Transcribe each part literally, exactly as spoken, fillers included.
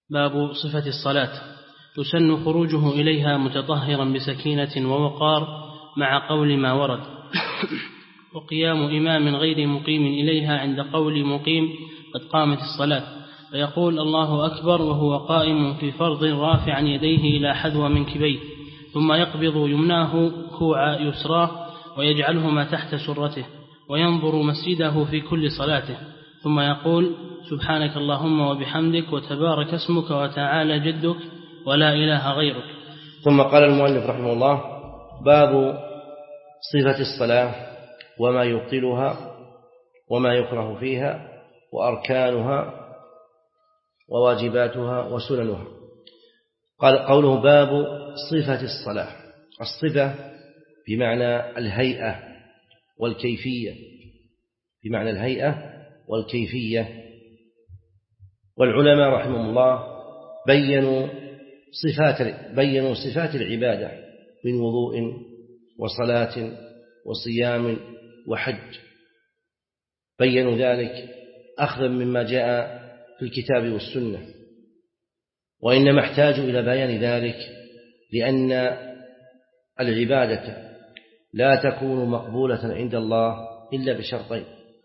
باب صفة الصلاة. يسن خروجه إليها متطهرا بسكينة ووقار مع قول ما ورد وقيام إمام غير مقيم إليها عند قول مقيم قد قامت الصلاة، فيقول الله أكبر وهو قائم في فرض رافعا يديه إلى حذو منكبيه، ثم يقبض يمناه كوع يسراه ويجعلهما تحت سرته، وينظر مسجده في كل صلاته، ثم يقول سبحانك اللهم وبحمدك وتبارك اسمك وتعالى جدك ولا إله غيرك. ثم قال المؤلف رحمه الله: باب صفة الصلاة وما يبطلها وما يكره فيها وأركانها وواجباتها وسننها. قال قوله باب صفة الصلاة. الصفة بمعنى الهيئة والكيفية، بمعنى الهيئة والكيفية. والعلماء رحمهم الله بينوا صفات بينوا صفات العبادة من وضوء وصلاة وصيام وحج، بينوا ذلك أخذا مما جاء في الكتاب والسنة، وإنما احتاجوا إلى بيان ذلك لأن العبادة لا تكون مقبولة عند الله إلا بشرطين: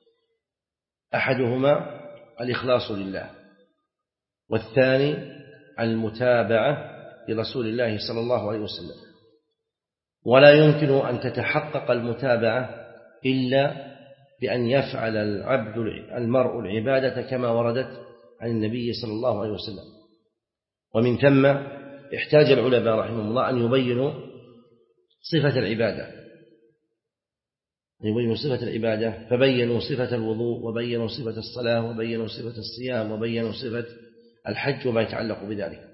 أحدهما الإخلاص لله، والثاني المتابعة لرسول الله صلى الله عليه وسلم. ولا يمكن أن تتحقق المتابعة إلا بأن يفعل العبد المرء العبادة كما وردت عن النبي صلى الله عليه وسلم. ومن ثم احتاج العلماء رحمهم الله أن يبينوا صفة العبادة يبينوا صفة العبادة فبينوا صفة الوضوء، وبينوا صفة الصلاة، وبينوا صفة الصيام، وبينوا صفة الحج وما يتعلق بذلك.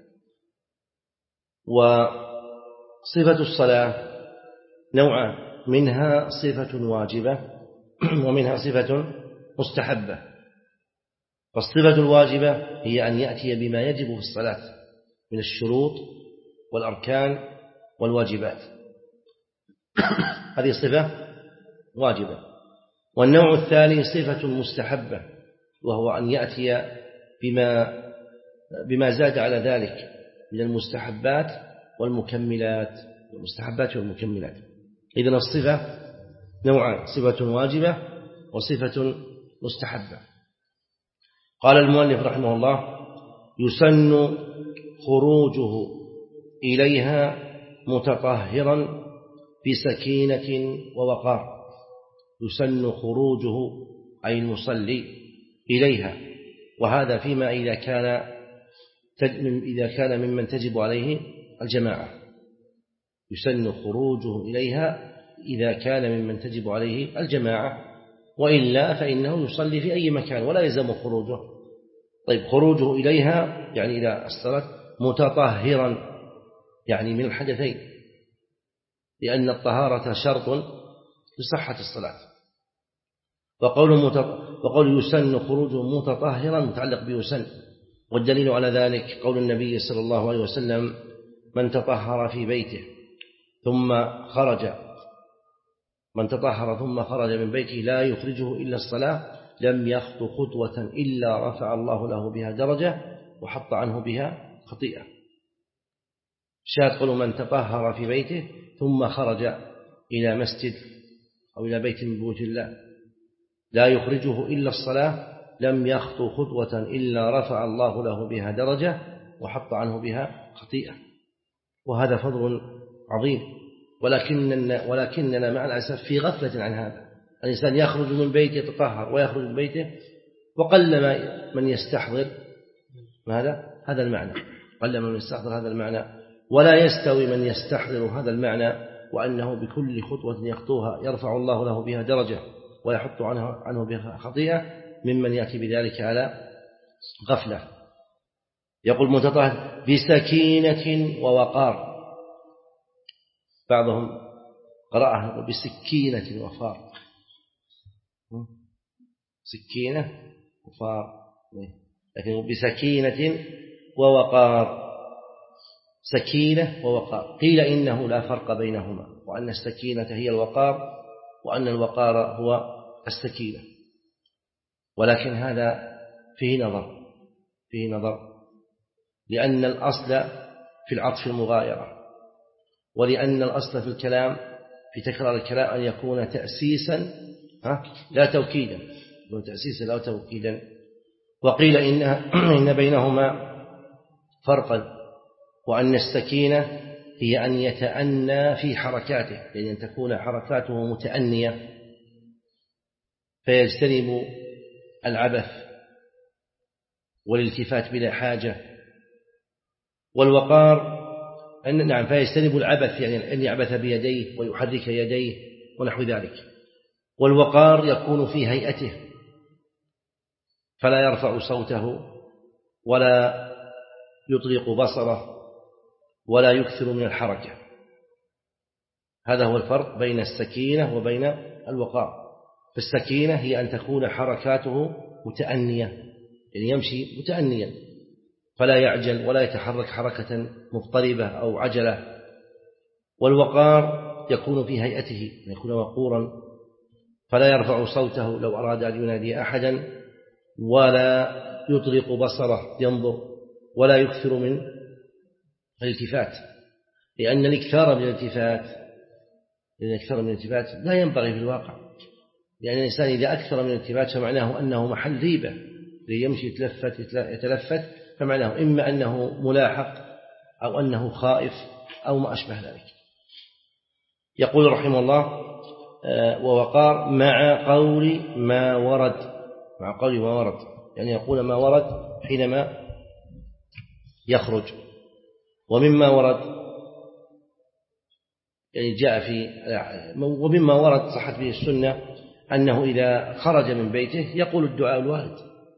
وصفة الصلاة نوعان: منها صفة واجبة ومنها صفة مستحبة. فالصفة الواجبة هي أن يأتي بما يجب في الصلاة من الشروط والأركان والواجبات، هذه صفة واجبة. والنوع الثاني صفة مستحبة، وهو أن يأتي بما بما زاد على ذلك من المستحبات والمكملات المستحبات والمكملات. إذن الصفة نوعان: صفة واجبة وصفة مستحبة. قال المؤلف رحمه الله: يسن خروجه إليها متطهرا بسكينة ووقار. يسن خروجه أي المصلي إليها، وهذا فيما إذا كان إذا كان ممن تجب عليه الجماعة. يسن خروجه إليها إذا كان ممن تجب عليه الجماعة، وإلا فإنه يصلي في أي مكان ولا يلزم خروجه. طيب، خروجه إليها يعني إلى الصلاة متطهرا، يعني من الحدثين، لأن الطهارة شرط لصحة الصلاة. وقول, وقول يسن خروجه متطهرا متعلق بيسن، والدليل على ذلك قول النبي صلى الله عليه وسلم: من تطهر في بيته ثم خرج من تطهر ثم خرج من بيته لا يخرجه إلا الصلاة لم يخطو خطوة إلا رفع الله له بها درجة وحط عنه بها خطيئة. شاهد قول من تطهر في بيته ثم خرج إلى مسجد أو إلى بيت من بيوت الله لا يخرجه إلا الصلاة لم يخطو خطوة إلا رفع الله له بها درجة وحط عنه بها خطيئة. وهذا فضل عظيم، ولكننا, ولكننا مع الأسف في غفلة عن هذا. الإنسان يخرج من بيته يتطهر ويخرج من بيته، وقل من يستحضر هذا هذا المعنى قل من يستحضر هذا المعنى ولا يستوي من يستحضر هذا المعنى وأنه بكل خطوة يخطوها يرفع الله له بها درجة ويحط عنه, عنه بها خطيئة، ممن يأتي بذلك على غفلة. يقول متطهر بسكينة ووقار، بعضهم قرأها بسكينة وفار، سكينة وفار، لكن بسكينة ووقار. سكينة ووقار، قيل إنه لا فرق بينهما، وأن السكينة هي الوقار وأن الوقار هو السكينة، ولكن هذا فيه نظر فيه نظر لأن الأصل في العطف المغايرة، ولأن الأصل في الكلام في تكرار الكلام أن يكون تأسيسا لا توكيدا، تأسيسا لا توكيدا. وقيل إنها إن بينهما فرقا، وأن السكينة هي أن يتأنى في حركاته، يعني أن تكون حركاته متأنية فيجتنب العبث والالتفات بلا حاجة. والوقار أن نعم فيجتنب العبث، يعني أن يعبث بيديه ويحرك يديه ونحو ذلك. والوقار يكون في هيئته فلا يرفع صوته ولا يطلق بصره ولا يكثر من الحركة. هذا هو الفرق بين السكينة وبين الوقار. فالسكينة هي أن تكون حركاته متأنية، يعني يمشي متأنيا فلا يعجل ولا يتحرك حركة مضطربة أو عجلة. والوقار يكون في هيئته، يكون وقورا فلا يرفع صوته لو أراد أن ينادي أحدا، ولا يطلق بصره ينظر، ولا يكثر من الالتفات، لأن الاكثار من الالتفات لأن الاكثار من الالتفات لا ينبغي في الواقع، لأن الإنسان إذا أكثر من الالتفات فمعناه أنه محل ريبة، يمشي يتلفت يتلفت فمعناه إما أنه ملاحق أو أنه خائف أو ما أشبه ذلك. يقول رحمه الله: ووقار مع قول ما ورد، مع قول ما ورد يعني يقول ما ورد حينما يخرج. ومما ورد يعني جاء في ومما ورد صحت به السنة أنه إذا خرج من بيته يقول الدعاء الوارد: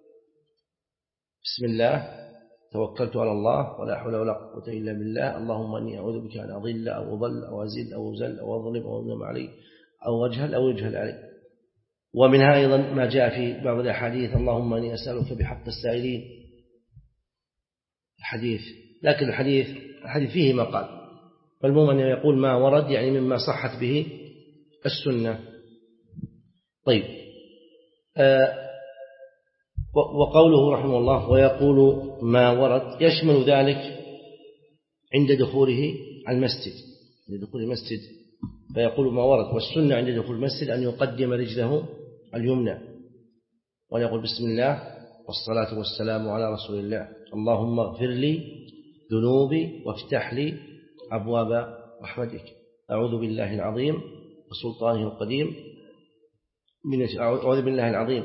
بسم الله توكلت على الله ولا حول ولا قوة إلا بالله، اللهم إني أعوذ بك أن أضل أو أضل أو أزل أو أزل أو أظلم أو أظلم علي أو أجهل أو يجهل علي. ومنها أيضا ما جاء في بعض الأحاديث: اللهم إني أسألك بحق السائلين، الحديث. لكن الحديث الحديث فيه مقال، فالمهم أنه يقول ما ورد يعني مما صحت به السنة. طيب، آه وقوله رحمه الله ويقول ما ورد يشمل ذلك عند دخوله على المسجد، عند دخول المسجد فيقول ما ورد. والسنة عند دخول المسجد أن يقدم رجله اليمنى وأن يقول بسم الله والصلاة والسلام على رسول الله، اللهم اغفر لي ذنوبي وافتح لي أبواب رحمتك، أعوذ بالله العظيم وسلطانه القديم من أعوذ بالله العظيم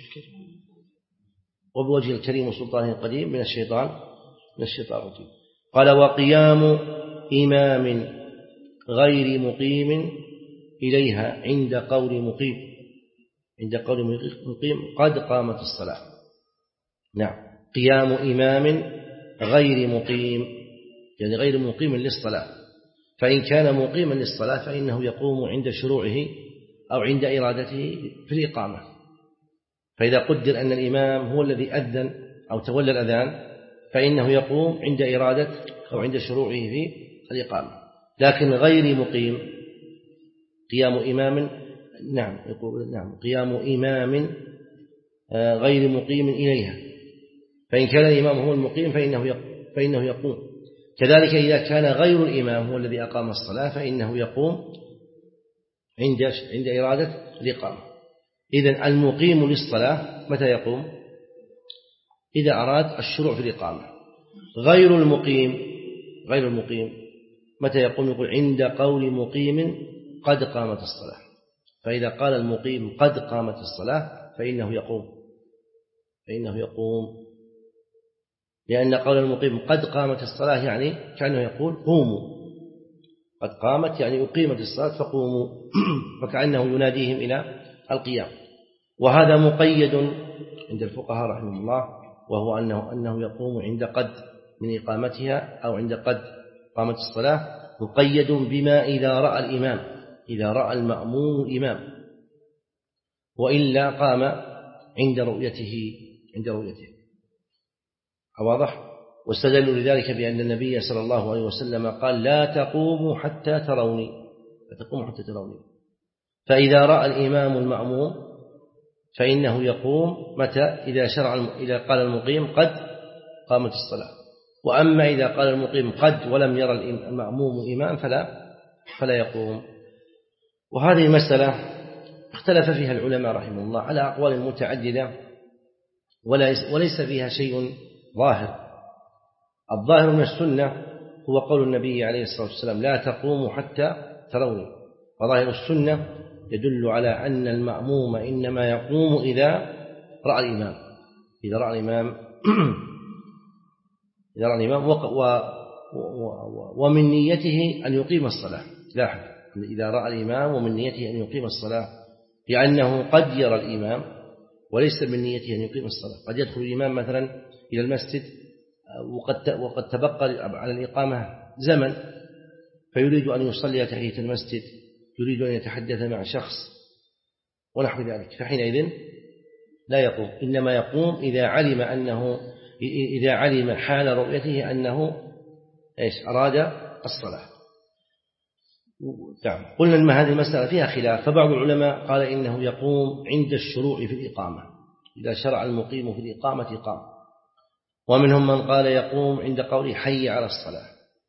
وبوجه الكريم وسلطانه القديم من الشيطان من الشيطان الرجيم. قال: وقيام إمام غير مقيم إليها عند قول مقيم عند قول مقيم قد قامت الصلاة. نعم، قيام إمام غير مقيم يعني غير مقيم للصلاة، فإن كان مقيما للصلاة فإنه يقوم عند شروعه أو عند إرادته في الإقامة. فإذا قدر أن الإمام هو الذي أذن أو تولى الأذان فإنه يقوم عند إرادة أو عند شروعه في الإقامة. لكن غير مقيم قيام إمام نعم يقول نعم قيام إمام غير مقيم إليها، فإن كان الإمام هو المقيم فإنه فإنه يقوم. كذلك إذا كان غير الإمام هو الذي أقام الصلاة فإنه يقوم عند عند إرادة الإقامة. إذن المقيم للصلاة متى يقوم؟ إذا أراد الشروع في الإقامة. غير المقيم غير المقيم متى يقوم؟ يقول عند قول مقيم قد قامت الصلاة. فإذا قال المقيم قد قامت الصلاة فإنه يقوم فإنه يقوم لأن قول المقيم قد قامت الصلاة يعني كأنه يقول قوموا، قد قامت يعني أقيمت الصلاة فقوموا، فكأنه يناديهم إلى القيام. وهذا مقيد عند الفقهاء رحمه الله، وهو أنه, أنه يقوم عند قد من إقامتها أو عند قد قامت الصلاة، مقيد بما إذا رأى الإمام إذا رأى المأموم الإمام، وإلا قام عند رؤيته عند رؤيته واضح. واستدلوا لذلك بأن النبي صلى الله عليه وسلم قال: لا تقوموا حتى تروني لا تقوموا حتى تروني. فإذا رأى الإمام المأموم فإنه يقوم متى؟ إذا شرع إذا قال المقيم قد قامت الصلاة. وأما إذا قال المقيم قد ولم يرى المأموم إمام فلا فلا يقوم. وهذه المسألة اختلف فيها العلماء رحمه الله على أقوال متعددة وليس فيها شيء ظاهر. الظاهر من السنة هو قول النبي عليه الصلاة والسلام لا تقوموا حتى تروني. وظاهر السنة يدل على أن المأموم إنما يقوم إذا رأى الإمام إذا رأى الإمام إذا رأى الإمام ومن نيته أن يقيم الصلاة. لاحظ إذا رأى الإمام ومن نيته أن يقيم الصلاة، لأنه قد يرى الإمام وليس من نيته أن يقيم الصلاة. قد يدخل الإمام مثلا إلى المسجد وقد وقد تبقى على الإقامة زمن فيريد أن يصلي تحية المسجد، يريد أن يتحدث مع شخص ونحو ذلك، فحينئذ لا يقوم. إنما يقوم إذا علم أنه إذا علم حال رؤيته أنه إيش أراد الصلاة. نعم. قلنا أن هذه المسألة فيها خلاف، فبعض العلماء قال إنه يقوم عند الشروع في الإقامة، إذا شرع المقيم في الإقامة قام. ومنهم من قال يقوم عند قوله حي على الصلاة.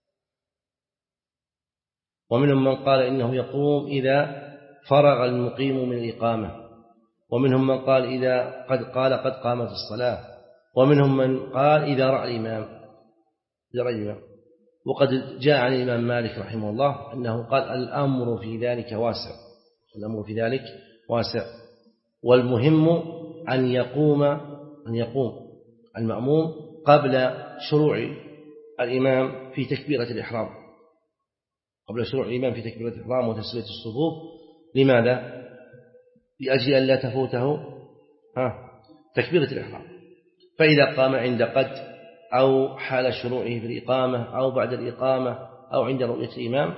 ومنهم من قال إنه يقوم إذا فرغ المقيم من الإقامة. ومنهم من قال إذا قد قال قد قامت الصلاة. ومنهم من قال إذا رأى الإمام إذا رأى الإمام. وقد جاء عن الإمام مالك رحمه الله أنه قال الأمر في ذلك واسع الأمر في ذلك واسع والمهم أن يقوم أن يقوم المأموم قبل شروع الإمام في تكبيرة الإحرام قبل شروع الإمام في تكبيرة الإحرام وتسوية الصفوف. لماذا؟ لأجل أن لا تفوته ها تكبيرة الإحرام. فإذا قام عند قد أو حال شروعه في الإقامة أو بعد الإقامة أو عند رؤية الإمام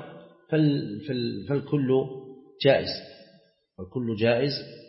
فالكل جائز الكل جائز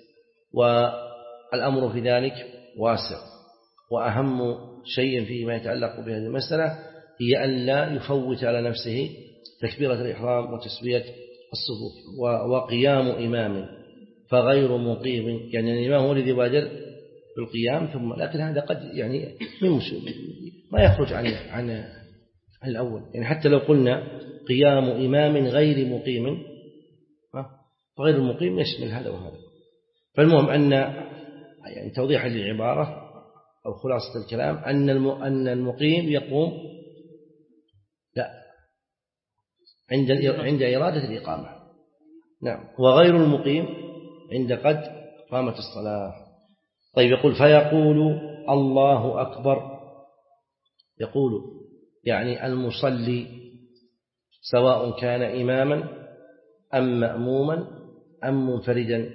والأمر في ذلك واسع. وأهم شيء فيه ما يتعلق بهذه المسألة هي أن لا يفوت على نفسه تكبيرة الإحرام وتسوية الصفوف. وقيام إمام فغير مقيم، يعني الإمام هو الذي يبادر بالقيام ثم، لكن هذا قد يعني ما يخرج عن عن الأول. يعني حتى لو قلنا قيام إمام غير مقيم فغير المقيم يشمل هذا وهذا. فالمهم أن يعني توضيحا للعبارة أو خلاصة الكلام أن أن المقيم يقوم لا عند عند إرادة الإقامة. نعم. وغير المقيم عند قد قامت الصلاة. طيب يقول فيقول الله أكبر. يقول يعني المصلي سواء كان إماما أم مأموما أم منفردا.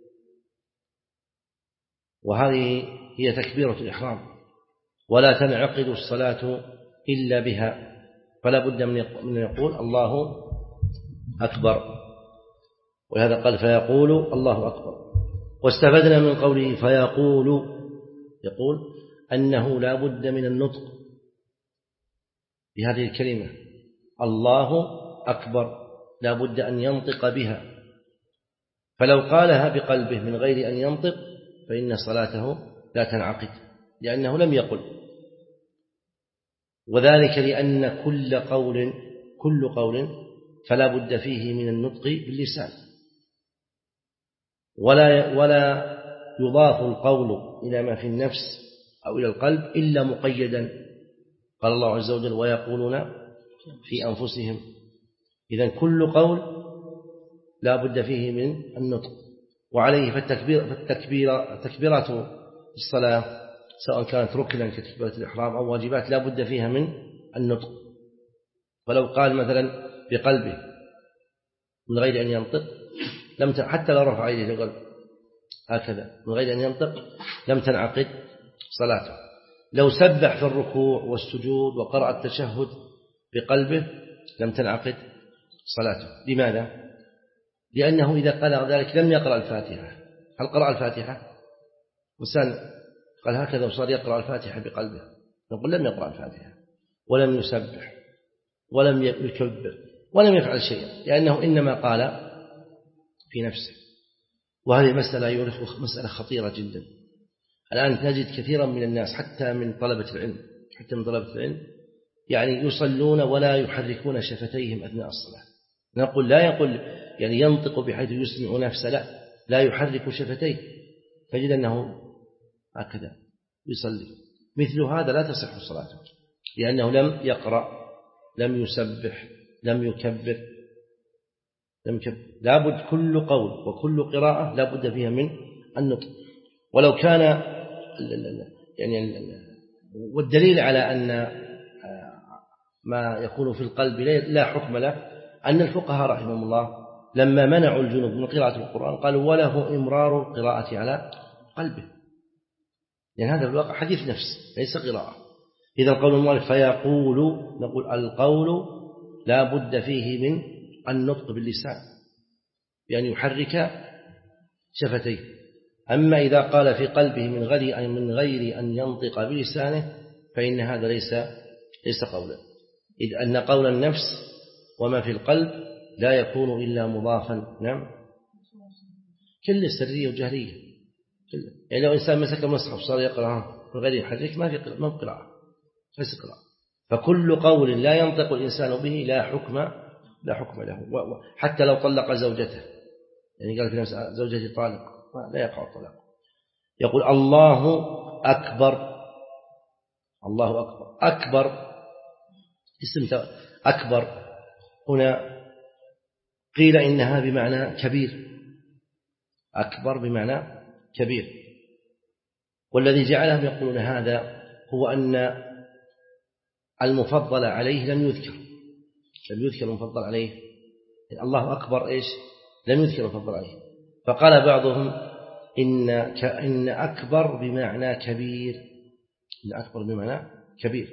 وهذه هي تكبيرة الإحرام ولا تنعقد الصلاة إلا بها، فلا بد من يقول الله أكبر. ولهذا قال فيقول الله أكبر. واستفدنا من قوله فيقول يقول أنه لا بد من النطق بهذه الكلمة الله أكبر، لا بد أن ينطق بها. فلو قالها بقلبه من غير أن ينطق فإن صلاته لا تنعقد لأنه لم يقل. وذلك لأن كل قول كل قول فلا بد فيه من النطق باللسان، ولا ولا يضاف القول إلى ما في النفس أو إلى القلب إلا مقيدا. قال الله عز وجل ويقولون في أنفسهم. إذن كل قول لا بد فيه من النطق. وعليه فالتكبير فالتكبير تكبيرات الصلاة سواء كانت ركنا كتكبيرة الإحرام أو واجبات لا بد فيها من النطق. فلو قال مثلا بقلبه من غير أن ينطق لم حتى لو رفع يده قال هكذا من غير أن ينطق لم تنعقد صلاته. لو سبح في الركوع والسجود وقرأ التشهد بقلبه لم تنعقد صلاته. لماذا؟ لأنه إذا قال ذلك لم يقرأ الفاتحة. هل قرأ الفاتحة؟ إنسان قال هكذا وصار يقرأ الفاتحة بقلبه نقول لم يقرأ الفاتحة ولم يسبح ولم يكبر ولم يفعل شيئا، لأنه إنما قال في نفسه. وهذه مسألة يورث مسألة خطيرة جدا. الآن تجد كثيرا من الناس حتى من طلبة العلم حتى من طلبة العلم يعني يصلون ولا يحركون شفتيهم أثناء الصلاة. نقول لا يقول يعني ينطق بحيث يسمع نفسه، لا لا يحرك شفتيه، فجد أنه هكذا يصلي. مثل هذا لا تصح صلاته، لأنه لم يقرأ، لم يسبح، لم يكبر، لم يكبر. لابد كل قول وكل قراءة لابد فيها من النطق. ولو كان يعني والدليل على أن ما يكون في القلب لا حكم له أن الفقهاء رحمهم الله لما منعوا الجنوب من قراءة القرآن قالوا وله إمرار القراءة على قلبه، لأن هذا في الواقع حديث نفس ليس قراءة. إذا القول المؤلف فيقول، نقول القول لا بد فيه من النطق باللسان بأن يحرك شفتيه. أما إذا قال في قلبه من غير من غير أن ينطق بلسانه فإن هذا ليس ليس قولا، إذ أن قول النفس وما في القلب لا يكون إلا مضافا. نعم، كل سرية وجهرية كله. يعني لو إنسان مسك المصحف صار يقرأ من غير يحرك ما في قراءة، ما في قراءة، ليس قراءة. فكل قول لا ينطق الإنسان به لا حكم لا حكم له، حتى لو طلق زوجته، يعني قال في نفس زوجتي طالق لا يقع الطلاق. يقول الله أكبر، الله أكبر. أكبر اسم أكبر هنا قيل إنها بمعنى كبير، أكبر بمعنى كبير. والذي جعلهم يقولون هذا هو أن المفضل عليه لم يذكر، لم يذكر المفضل عليه. الله أكبر إيش؟ لم يذكر المفضل عليه. فقال بعضهم إن إن أكبر بمعنى كبير، إن أكبر بمعنى كبير،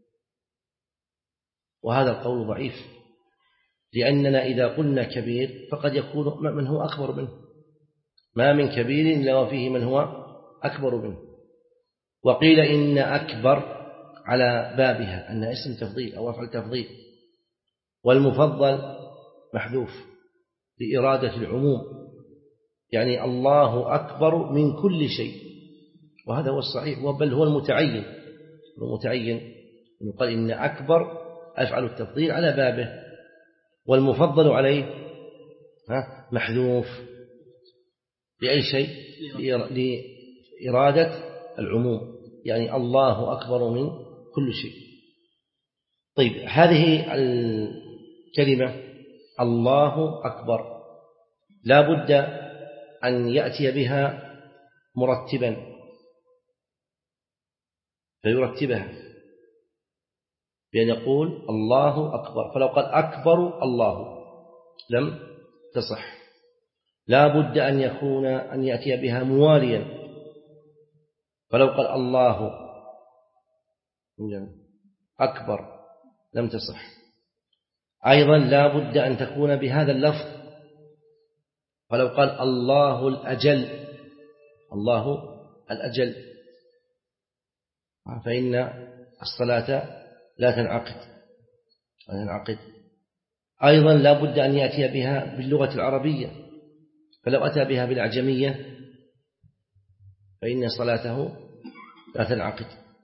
وهذا القول ضعيف، لأننا إذا قلنا كبير فقد يكون من هو أكبر منه، ما من كبير إلا وفيه من هو أكبر منه. وقيل إن أكبر على بابها أنها اسم تفضيل أو أفعل تفضيل، والمفضل محذوف لإرادة العموم، يعني الله أكبر من كل شيء، وهذا هو الصحيح، بل هو المتعين. المتعين يقال إن أكبر أفعل التفضيل على بابه، والمفضل عليه محذوف لأي شيء؟ لإرادة العموم، يعني الله أكبر من كل شيء. طيب، هذه الكلمة الله أكبر لا بد أن يأتي بها مرتبا فيرتبها بأن يقول الله أكبر. فلو قال أكبر الله لم تصح، لا بد أن يكون أن يأتي بها مواليا. فلو قال الله أكبر لم تصح. أيضا لا بد أن تكون بهذا اللفظ. فلو قال الله الأجل، الله الأجل، فإن الصلاة لا تنعقد لا تنعقد. أيضا لا بد أن يأتي بها باللغة العربية، فلو أتى بها بالأعجمية فإن صلاته لا تنعقد.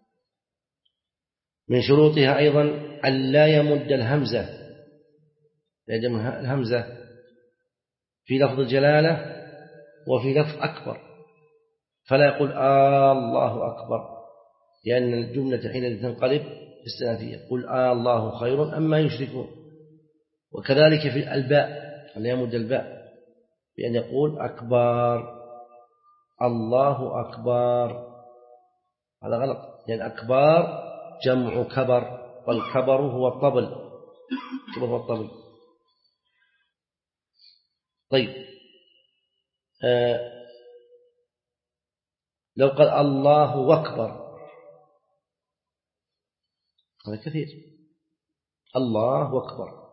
من شروطها أيضا أن لا يمد الهمزة، يجمع الهمزة في لفظ الجلالة وفي لفظ أكبر، فلا يقول آه الله أكبر، لأن الجملة حين تنقلب استنافية، قل آه الله خير أما يشركون. وكذلك في الباء لا يمد الباء بأن يقول أكبر، الله أكبر، هذا غلط، لأن يعني أكبر جمع كبر، والكبر هو الطبل، كبر هو الطبل. طيب، آه لو قال الله أكبر هذا كثير، الله أكبر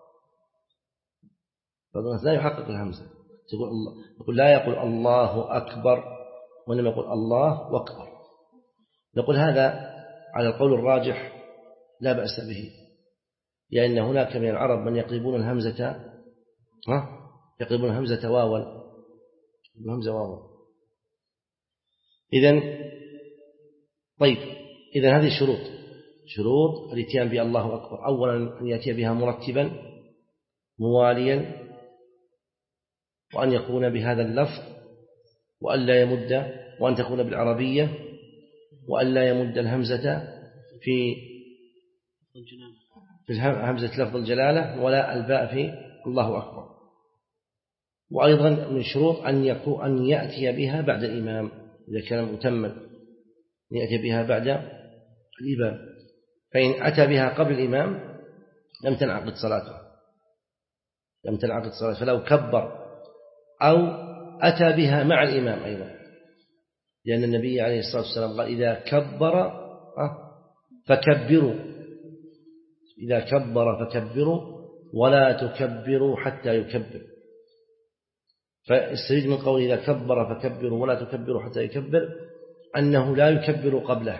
لا يحقق الهمزة، تقول الله، يقول لا يقول الله أكبر وإنما يقول الله أكبر. نقول هذا على القول الراجح لا بأس به، لأن هناك من العرب من يقلبون الهمزة ها يقلبون الهمزة واوا، الهمزة واوا. إذن طيب، إذن هذه الشروط. شروط الاتيان بالله أكبر: أولا أن يأتي بها مرتبا مواليا، وأن يكون بهذا اللفظ، وأن لا يمد، وأن تكون بالعربية، وأن لا يمد الهمزة في في همزة لفظ الجلالة ولا الباء في الله أكبر. وأيضا من شروط أن يكون أن يأتي بها بعد الإمام إذا كان متما، أن يأتي بها بعد الإمام، فإن أتى بها قبل الإمام لم تنعقد صلاته لم تنعقد صلاته فلو كبر أو أتى بها مع الإمام أيضا، لأن النبي عليه الصلاة والسلام قال: إذا كبر فكبروا إذا كبر فكبروا ولا تكبروا حتى يكبر. فاستريد من قول إذا كبر فكبروا ولا تكبروا حتى يكبر أنه لا يكبر قبله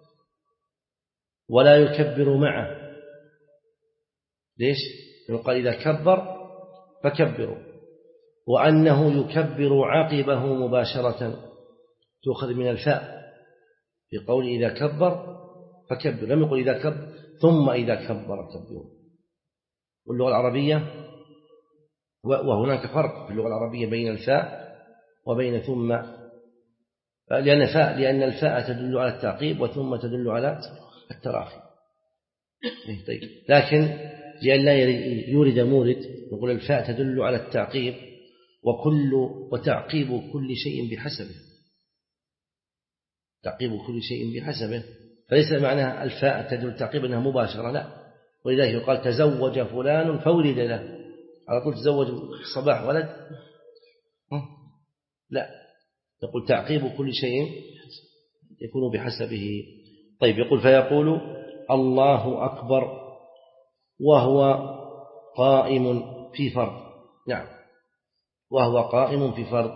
ولا يكبر معه. ليش؟ قال إذا كبر فكبروا، وأنه يكبر عقبه مباشرة، تؤخذ من الفاء في قول إذا كبر فكبر، لم يقل إذا كبر ثم إذا كبر كبروا. واللغة العربية، وهناك فرق في اللغة العربية بين الفاء وبين ثم، لأن فاء لأن الفاء تدل على التعقيب وثم تدل على التراخي. طيب، لكن لأن لا يورد مورد نقول الفاء تدل على التعقيب، وكل وتعقيب كل شيء بحسبه تعقيب كل شيء بحسبه فليس معناها الفاء تدل تعقيب أنها مباشرة، لا. ولذلك يقال تزوج فلان فولد له، على طول تزوج الصباح ولد، لا، يقول تعقيب كل شيء يكون بحسبه. طيب، يقول فيقول الله أكبر وهو قائم في فرض. نعم، وهو قائم في فرض،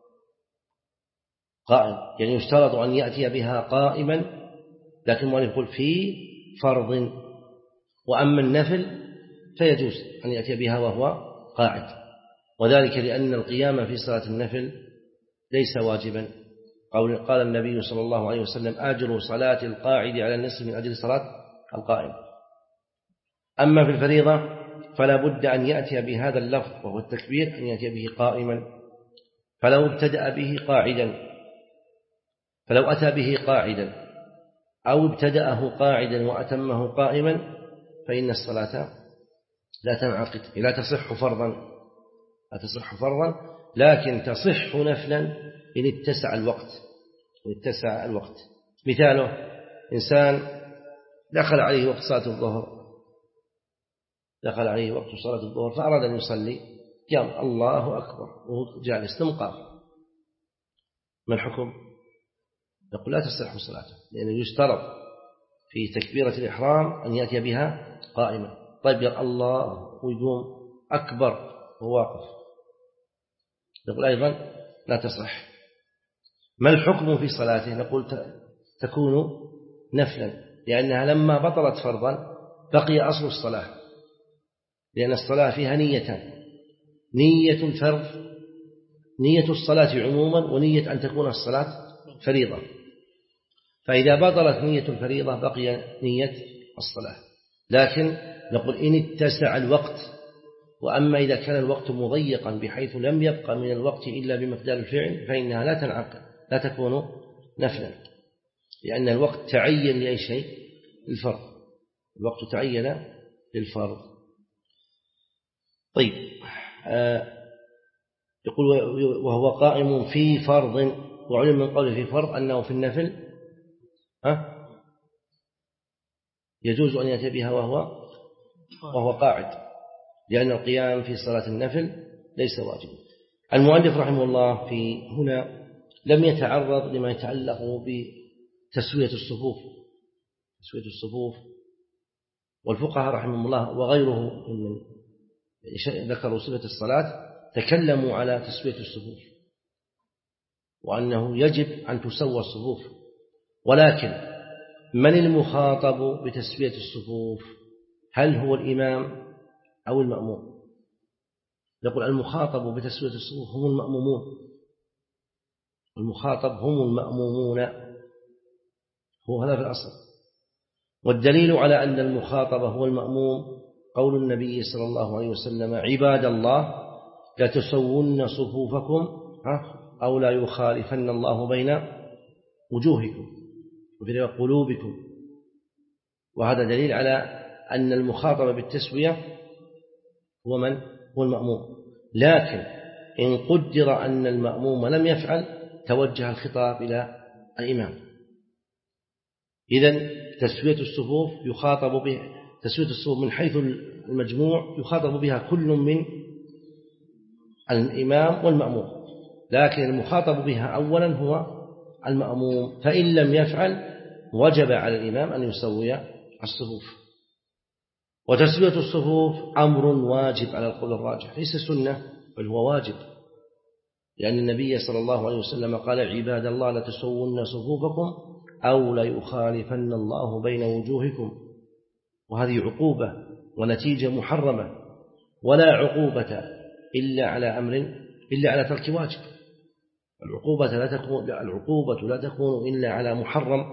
قائم يعني يشترط أن يأتي بها قائما، لكن المؤلف يقول في فرض. وأما النفل فيجوز أن يأتي بها وهو قاعد، وذلك لأن القيام في صلاة النفل ليس واجبا. قال النبي صلى الله عليه وسلم: أجر صلاة القاعد على النصف من أجر صلاة القائم. أما في الفريضة فلا بد أن يأتي بهذا اللفظ وهو التكبير، أن يأتي به قائما. فلو ابتدأ به قاعدا فلو أتى به قاعدا أو ابتدأه قاعدا وأتمه قائما فإن الصلاة لا تنعقد، لا تصح فرضا لا تصح فرضا لكن تصح نفلا إن اتسع الوقت إن اتسع الوقت. مثاله: إنسان دخل عليه وقت صلاة الظهر دخل عليه وقت صلاة الظهر فأراد أن يصلي، قام الله أكبر وهو جالس ثم قام، ما الحكم؟ يقول لا تصح صلاته، لأنه يشترط في تكبيرة الإحرام أن يأتي بها قائما. طيب، يا الله ويقوم أكبر وهو واقف، يقول أيضا لا تصح. ما الحكم في صلاته؟ نقول تكون نفلا، لأنها لما بطلت فرضا بقي أصل الصلاة، لأن الصلاة فيها نيتان: نية الفرض، نية الصلاة عموما، ونية أن تكون الصلاة فريضة. فإذا بطلت نية الفريضة بقي نية الصلاة. لكن نقول إن اتسع الوقت، وأما إذا كان الوقت مضيقا بحيث لم يبقى من الوقت إلا بمقدار الفعل فإنها لا تنعقد، لا تكون نفلا، لأن الوقت تعين لأي شيء؟ للفرض، الوقت تعين للفرض. طيب، آه يقول وهو قائم في فرض، وعلم من قوله في فرض أنه في النفل ها يجوز أن يأتي بها وهو وهو قاعد، لأن القيام في صلاة النفل ليس واجبا. المؤلف رحمه الله في هنا لم يتعرض لما يتعلق بتسوية الصفوف تسوية الصفوف والفقهاء رحمه الله وغيره من ذكروا صفة الصلاة تكلموا على تسوية الصفوف، وأنه يجب أن تسوى الصفوف. ولكن من المخاطب بتسوية الصفوف؟ هل هو الإمام أو المأموم؟ يقول المخاطب بتسوية الصفوف هم المأمومون المخاطب هم المأمومون هو هذا في الأصل. والدليل على أن المخاطب هو المأموم قول النبي صلى الله عليه وسلم عباد الله لا تسون صفوفكم أو لا يخالفن الله بين وجوهكم وفي قلوبكم. وهذا دليل على أن المخاطب بالتسوية هو من؟ هو المأموم. لكن إن قدر أن المأموم لم يفعل توجه الخطاب إلى الإمام. إذن تسوية الصفوف يخاطب به تسوية الصفوف من حيث المجموع يخاطب بها كل من الإمام والمأموم، لكن المخاطب بها أولا هو المأموم، فإن لم يفعل وجب على الإمام أن يسوي الصفوف. وتسوية الصفوف أمر واجب على القول الراجح، ليس سنة بل هو واجب، لأن النبي صلى الله عليه وسلم قال عباد الله لا تسون صفوفكم أو لا يخالفن الله بين وجوهكم. وهذه عقوبة ونتيجة محرمة، ولا عقوبة إلا على أمر إلا على ترك واجب. العقوبة لا تكون العقوبة لا تكون إلا على محرم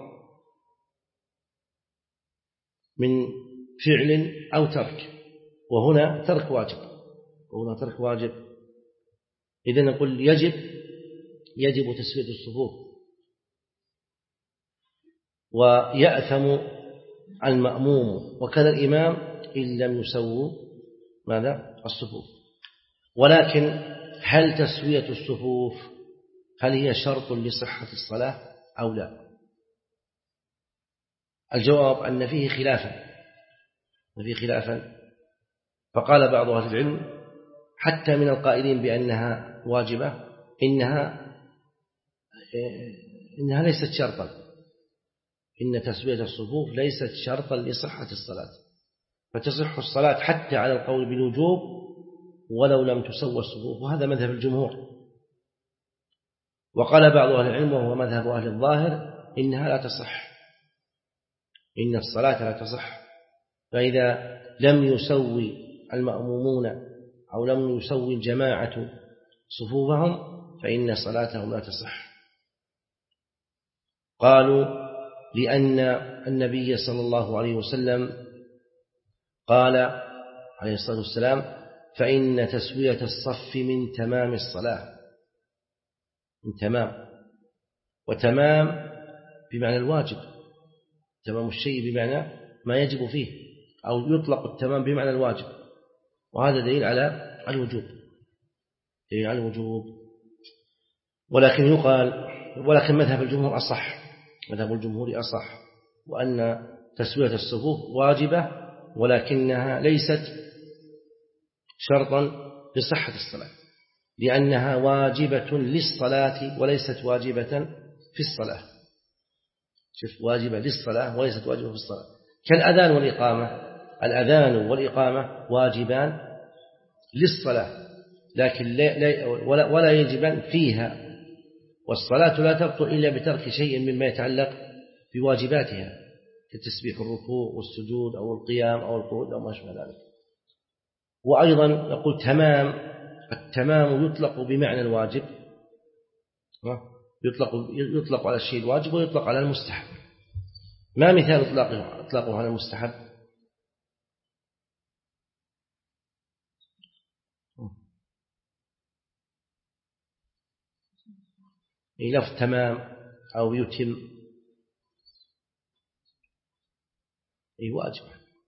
من فعل أو ترك، وهنا ترك واجب وهنا ترك واجب. إذن نقول يجب يجب تسوية الصفوف، ويأثم المأموم وكان الإمام إن لم يسووا ماذا؟ الصفوف. ولكن هل تسوية الصفوف هل هي شرط لصحة الصلاة أو لا؟ الجواب أن فيه خلافا فيه خلافا فقال بعض أهل العلم حتى من القائلين بأنها واجبة إنها إنها ليست شرطا، إن تسوية الصفوف ليست شرطا لصحة الصلاة، فتصح الصلاة حتى على القول بالوجوب ولو لم تسوى الصفوف، وهذا مذهب الجمهور. وقال بعض أهل العلم وهو مذهب أهل الظاهر إنها لا تصح، إن الصلاة لا تصح، فإذا لم يسوي المأمومون أو لم يسوي الجماعة صفوفهم فإن صلاتهم لا تصح. قالوا لأن النبي صلى الله عليه وسلم قال عليه الصلاة والسلام فإن تسوية الصف من تمام الصلاة، من تمام، وتمام بمعنى الواجب، تمام الشيء بمعنى ما يجب فيه، أو يطلق التمام بمعنى الواجب، وهذا دليل على الوجوب دليل على الوجوب. ولكن يقال ولكن مذهب الجمهور أصح مذهب الجمهور أصح وأن تسوية الصفوف واجبة ولكنها ليست شرطا لصحة الصلاة، لأنها واجبة للصلاة وليست واجبة في الصلاة. شوف، واجبة للصلاة وليست واجبة في الصلاة، كالأذان والإقامة. الأذان والإقامة واجبان للصلاة لكن لا ولا, ولا يجبان فيها، والصلاة لا تبطل إلا بترك شيء مما يتعلق بواجباتها كتسبيح الركوع والسجود أو القيام أو القعود أو ما شابه ذلك. وأيضا نقول تمام، التمام يطلق بمعنى الواجب، يطلق يطلق على الشيء الواجب ويطلق على المستحب. ما مثال إطلاقه إطلاقه على المستحب؟ لفظ تمام أو يتم أي واجب.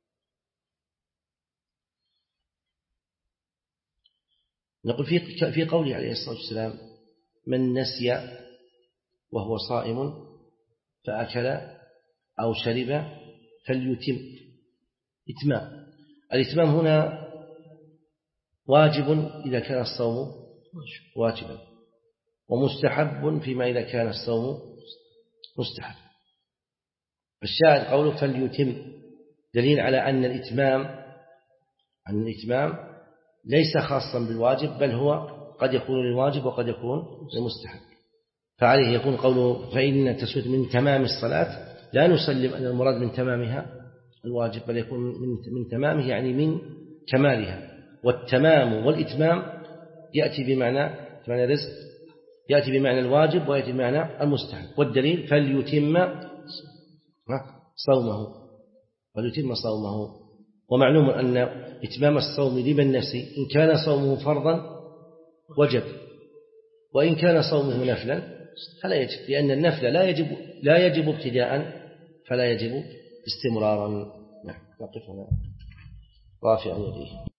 نقول في في قوله عليه الصلاة والسلام من نسي وهو صائم فأكل أو شرب فليتم. إتمام، الإتمام هنا واجب إذا كان الصوم واجبا، ومستحب فيما إذا كان الصوم مستحب. الشاهد قوله فليتم دليل على أن الإتمام أن الإتمام ليس خاصا بالواجب، بل هو قد يكون للواجب وقد يكون للمستحب. فعليه يكون قوله فإن تسوية من تمام الصلاة لا نسلم أن المراد من تمامها الواجب، بل يكون من تمامه يعني من كمالها. والتمام والإتمام يأتي بمعنى بمعنى رزق، يأتي بمعنى الواجب ويأتي بمعنى المستحب. والدليل فليتم صومه وليتم صومه. ومعلوم أن إتمام الصوم لمن نسي إن كان صومه فرضا وجب، وإن كان صومه نفلا فلا يجب، لأن النفل لا يجب لا يجب ابتداء فلا يجب استمرارا. نقف هنا رافع يديه.